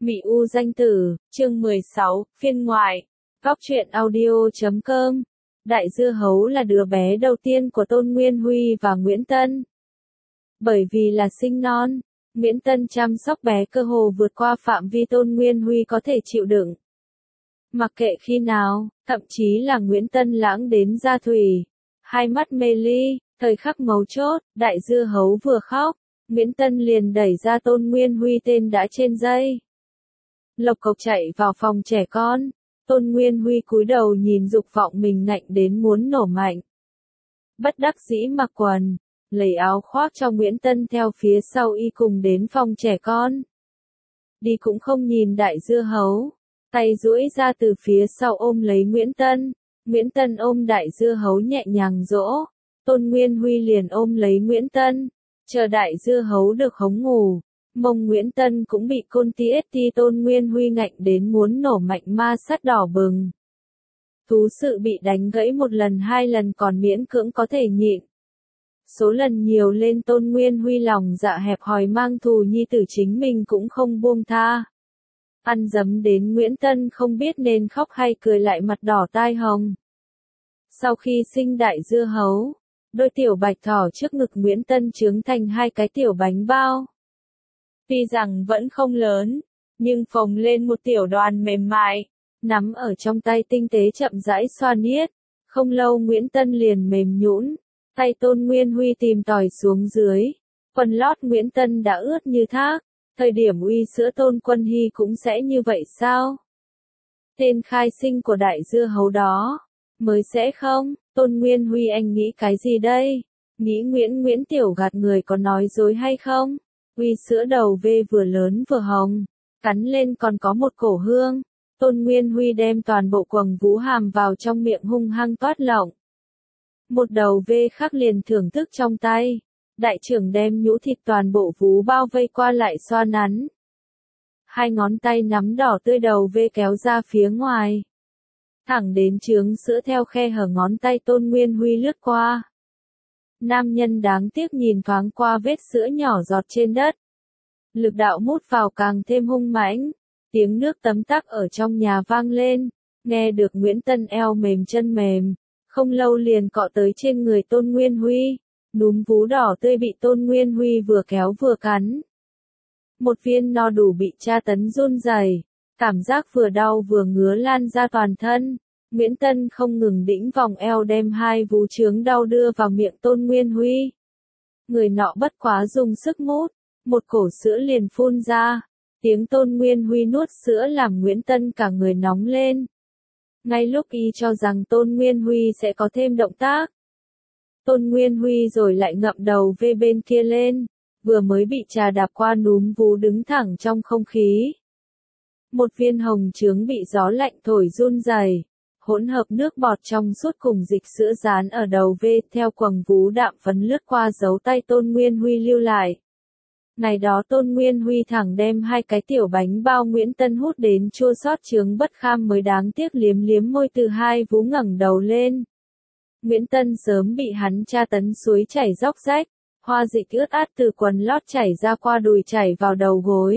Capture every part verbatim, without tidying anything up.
Mị U danh tử, chương mười sáu, phiên ngoại. Góc truyện audio chấm com. Đại Dưa Hấu là đứa bé đầu tiên của Tôn Nguyên Huy và Nguyễn Tân. Bởi vì là sinh non, Nguyễn Tân chăm sóc bé cơ hồ vượt qua phạm vi Tôn Nguyên Huy có thể chịu đựng. Mặc kệ khi nào, thậm chí là Nguyễn Tân lãng đến da thủy, hai mắt mê ly, thời khắc mấu chốt, Đại Dưa Hấu vừa khóc, Nguyễn Tân liền đẩy ra Tôn Nguyên Huy tên đã trên dây. Lộc cộc chạy vào phòng trẻ con, Tôn Nguyên Huy cúi đầu nhìn dục vọng mình ngạnh đến muốn nổ mạnh. Bất đắc dĩ mặc quần, lấy áo khoác cho Nguyễn Tân theo phía sau y cùng đến phòng trẻ con. Đi cũng không nhìn Đại Dưa Hấu, tay duỗi ra từ phía sau ôm lấy Nguyễn Tân. Nguyễn Tân ôm Đại Dưa Hấu nhẹ nhàng dỗ, Tôn Nguyên Huy liền ôm lấy Nguyễn Tân, chờ Đại Dưa Hấu được hống ngủ. Mông Nguyễn Tân cũng bị côn ti ét ti Tôn Nguyên Huy ngạnh đến muốn nổ mạnh ma sát đỏ bừng. Thú sự bị đánh gãy một lần hai lần còn miễn cưỡng có thể nhịn. Số lần nhiều lên Tôn Nguyên Huy lòng dạ hẹp hòi mang thù nhi tử chính mình cũng không buông tha. Ăn dấm đến Nguyễn Tân không biết nên khóc hay cười lại mặt đỏ tai hồng. Sau khi sinh Đại Dưa Hấu, đôi tiểu bạch thỏ trước ngực Nguyễn Tân trướng thành hai cái tiểu bánh bao. Tuy rằng vẫn không lớn, nhưng phồng lên một tiểu đoàn mềm mại, nắm ở trong tay tinh tế chậm rãi xoa niết. Không lâu Nguyễn Tân liền mềm nhũn, tay Tôn Nguyên Huy tìm tòi xuống dưới. Quần lót Nguyễn Tân đã ướt như thác, thời điểm uy sữa Tôn Quân Hy cũng sẽ như vậy sao? Tên khai sinh của Đại Dưa Hấu đó, mới sẽ không? Tôn Nguyên Huy anh nghĩ cái gì đây? Nghĩ Nguyễn Nguyễn tiểu gạt người có nói dối hay không? Uy sữa đầu vê vừa lớn vừa hồng, cắn lên còn có một cổ hương. Tôn Nguyên Huy đem toàn bộ quầng vú hàm vào trong miệng hung hăng toát lỏng. Một đầu vê khác liền thưởng thức trong tay. Đại trưởng đem nhũ thịt toàn bộ vú bao vây qua lại xoa nắn. Hai ngón tay nắm đỏ tươi đầu vê kéo ra phía ngoài. Thẳng đến trướng sữa theo khe hở ngón tay Tôn Nguyên Huy lướt qua. Nam nhân đáng tiếc nhìn thoáng qua vết sữa nhỏ giọt trên đất. Lực đạo mút vào càng thêm hung mãnh. Tiếng nước tấm tắc ở trong nhà vang lên. Nghe được Nguyễn Tân eo mềm chân mềm. Không lâu liền cọ tới trên người Tôn Nguyên Huy. Núm vú đỏ tươi bị Tôn Nguyên Huy vừa kéo vừa cắn. Một viên no đủ bị tra tấn run rẩy. Cảm giác vừa đau vừa ngứa lan ra toàn thân. Nguyễn Tân không ngừng đĩnh vòng eo đem hai vú trướng đau đưa vào miệng Tôn Nguyên Huy. Người nọ bất quá dùng sức mút, một cổ sữa liền phun ra. Tiếng Tôn Nguyên Huy nuốt sữa làm Nguyễn Tân cả người nóng lên. Ngay lúc y cho rằng Tôn Nguyên Huy sẽ có thêm động tác, Tôn Nguyên Huy rồi lại ngậm đầu về bên kia lên, vừa mới bị trà đạp qua núm vú đứng thẳng trong không khí. Một viên hồng trướng bị gió lạnh thổi run rẩy, hỗn hợp nước bọt trong suốt cùng dịch sữa dán ở đầu vê theo quầng vú đạm phấn lướt qua dấu tay Tôn Nguyên Huy lưu lại. Ngày đó Tôn Nguyên Huy thẳng đem hai cái tiểu bánh bao Nguyễn Tân hút đến chua xót trướng bất kham mới đáng tiếc liếm liếm môi từ hai vú ngẩng đầu lên. Nguyễn Tân sớm bị hắn tra tấn suối chảy róc rách, hoa dịch ướt át từ quần lót chảy ra qua đùi chảy vào đầu gối.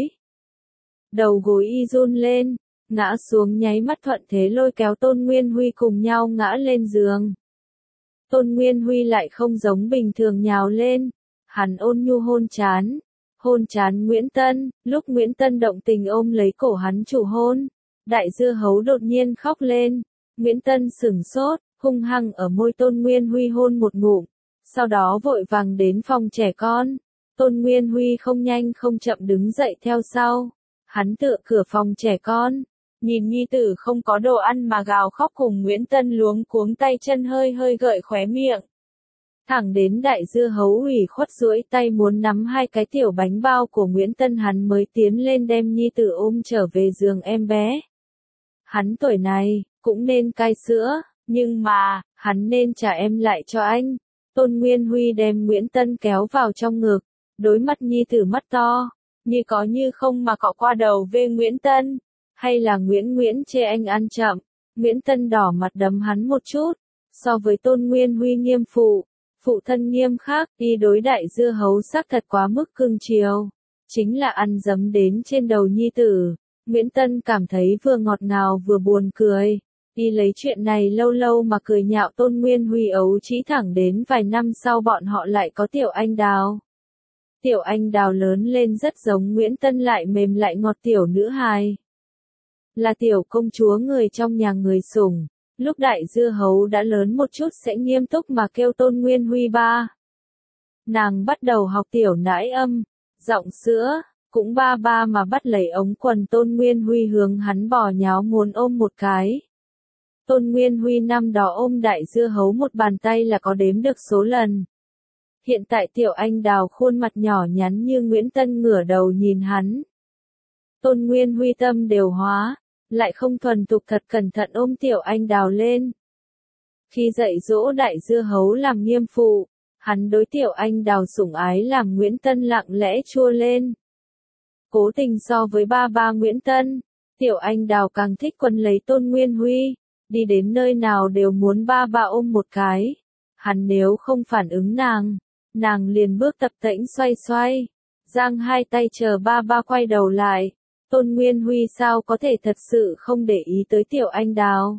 Đầu gối y run lên, ngã xuống nháy mắt thuận thế lôi kéo Tôn Nguyên Huy cùng nhau ngã lên giường. Tôn Nguyên Huy lại không giống bình thường nhào lên, hắn ôn nhu hôn trán, hôn trán Nguyễn Tân, lúc Nguyễn Tân động tình ôm lấy cổ hắn chủ hôn, Đại Dưa Hấu đột nhiên khóc lên, Nguyễn Tân sửng sốt, hung hăng ở môi Tôn Nguyên Huy hôn một ngụm, sau đó vội vàng đến phòng trẻ con. Tôn Nguyên Huy không nhanh không chậm đứng dậy theo sau, hắn tựa cửa phòng trẻ con. Nhìn nhi tử không có đồ ăn mà gào khóc cùng Nguyễn Tân luống cuống tay chân hơi hơi gợi khóe miệng. Thẳng đến Đại Dưa Hấu ủy khuất duỗi tay muốn nắm hai cái tiểu bánh bao của Nguyễn Tân hắn mới tiến lên đem nhi tử ôm trở về giường em bé. Hắn tuổi này, cũng nên cai sữa, nhưng mà, hắn nên trả em lại cho anh. Tôn Nguyên Huy đem Nguyễn Tân kéo vào trong ngực, đối mắt nhi tử mắt to, như có như không mà cọ qua đầu về Nguyễn Tân. Hay là Nguyễn Nguyễn chê anh ăn chậm, Nguyễn Tân đỏ mặt đấm hắn một chút, so với Tôn Nguyên Huy nghiêm phụ, phụ thân nghiêm khắc, y đối Đại Dưa Hấu xác thật quá mức cưng chiều, chính là ăn dấm đến trên đầu nhi tử, Nguyễn Tân cảm thấy vừa ngọt ngào vừa buồn cười. Đi lấy chuyện này lâu lâu mà cười nhạo Tôn Nguyên Huy ấu trĩ thẳng đến vài năm sau bọn họ lại có Tiểu Anh Đào. Tiểu Anh Đào lớn lên rất giống Nguyễn Tân lại mềm lại ngọt tiểu nữ hài. Là tiểu công chúa người trong nhà người sủng. Lúc Đại Dưa Hấu đã lớn một chút sẽ nghiêm túc mà kêu Tôn Nguyên Huy ba. Nàng bắt đầu học tiểu nãi âm, giọng sữa, cũng ba ba mà bắt lấy ống quần Tôn Nguyên Huy hướng hắn bò nháo muốn ôm một cái. Tôn Nguyên Huy năm đó ôm Đại Dưa Hấu một bàn tay là có đếm được số lần. Hiện tại Tiểu Anh Đào khuôn mặt nhỏ nhắn như Nguyễn Tân ngửa đầu nhìn hắn. Tôn Nguyên Huy tâm đều hóa, lại không thuần thục thật cẩn thận ôm Tiểu Anh Đào lên. Khi dạy dỗ Đại Dưa Hấu làm nghiêm phụ, hắn đối Tiểu Anh Đào sủng ái làm Nguyễn Tân lặng lẽ chua lên. Cố tình so với ba ba Nguyễn Tân, Tiểu Anh Đào càng thích quấn lấy Tôn Nguyên Huy, đi đến nơi nào đều muốn ba ba ôm một cái. Hắn nếu không phản ứng nàng, nàng liền bước tập tễnh xoay xoay, giang hai tay chờ ba ba quay đầu lại. Tôn Nguyên Huy sao có thể thật sự không để ý tới Tiểu Anh Đào.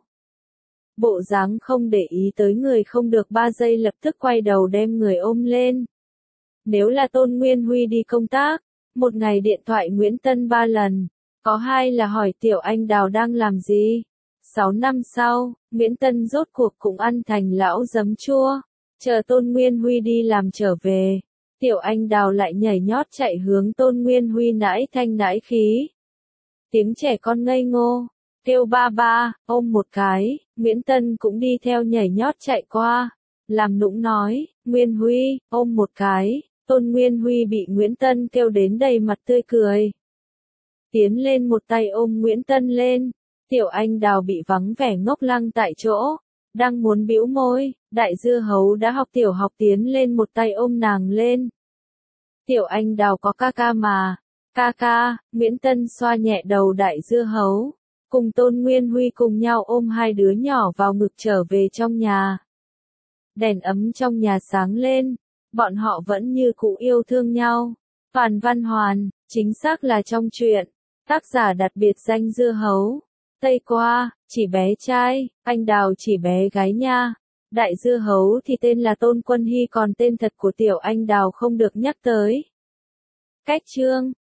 Bộ dáng không để ý tới người không được ba giây lập tức quay đầu đem người ôm lên. Nếu là Tôn Nguyên Huy đi công tác, một ngày điện thoại Nguyễn Tân ba lần, có hai là hỏi Tiểu Anh Đào đang làm gì. Sáu năm sau, Nguyễn Tân rốt cuộc cũng ăn thành lão giấm chua, chờ Tôn Nguyên Huy đi làm trở về. Tiểu Anh Đào lại nhảy nhót chạy hướng Tôn Nguyên Huy nãi thanh nãi khí. Tiếng trẻ con ngây ngô, kêu ba ba, ôm một cái, Nguyễn Tân cũng đi theo nhảy nhót chạy qua, làm nũng nói, Nguyên Huy, ôm một cái. Tôn Nguyên Huy bị Nguyễn Tân kêu đến đầy mặt tươi cười. Tiến lên một tay ôm Nguyễn Tân lên, Tiểu Anh Đào bị vắng vẻ ngốc lăng tại chỗ, đang muốn bĩu môi, Đại Dưa Hấu đã học tiểu học tiến lên một tay ôm nàng lên. Tiểu Anh Đào có ca ca mà, ca ca, Nguyễn Tân xoa nhẹ đầu Đại Dưa Hấu, cùng Tôn Nguyên Huy cùng nhau ôm hai đứa nhỏ vào ngực trở về trong nhà. Đèn ấm trong nhà sáng lên. Bọn họ vẫn như cũ yêu thương nhau. Toàn Văn Hoàn, chính xác là trong truyện. Tác giả đặt biệt danh Dưa Hấu. Tây qua, chỉ bé trai, anh Đào chỉ bé gái nha. Đại Dưa Hấu thì tên là Tôn Quân Hy còn tên thật của Tiểu Anh Đào không được nhắc tới. Cách chương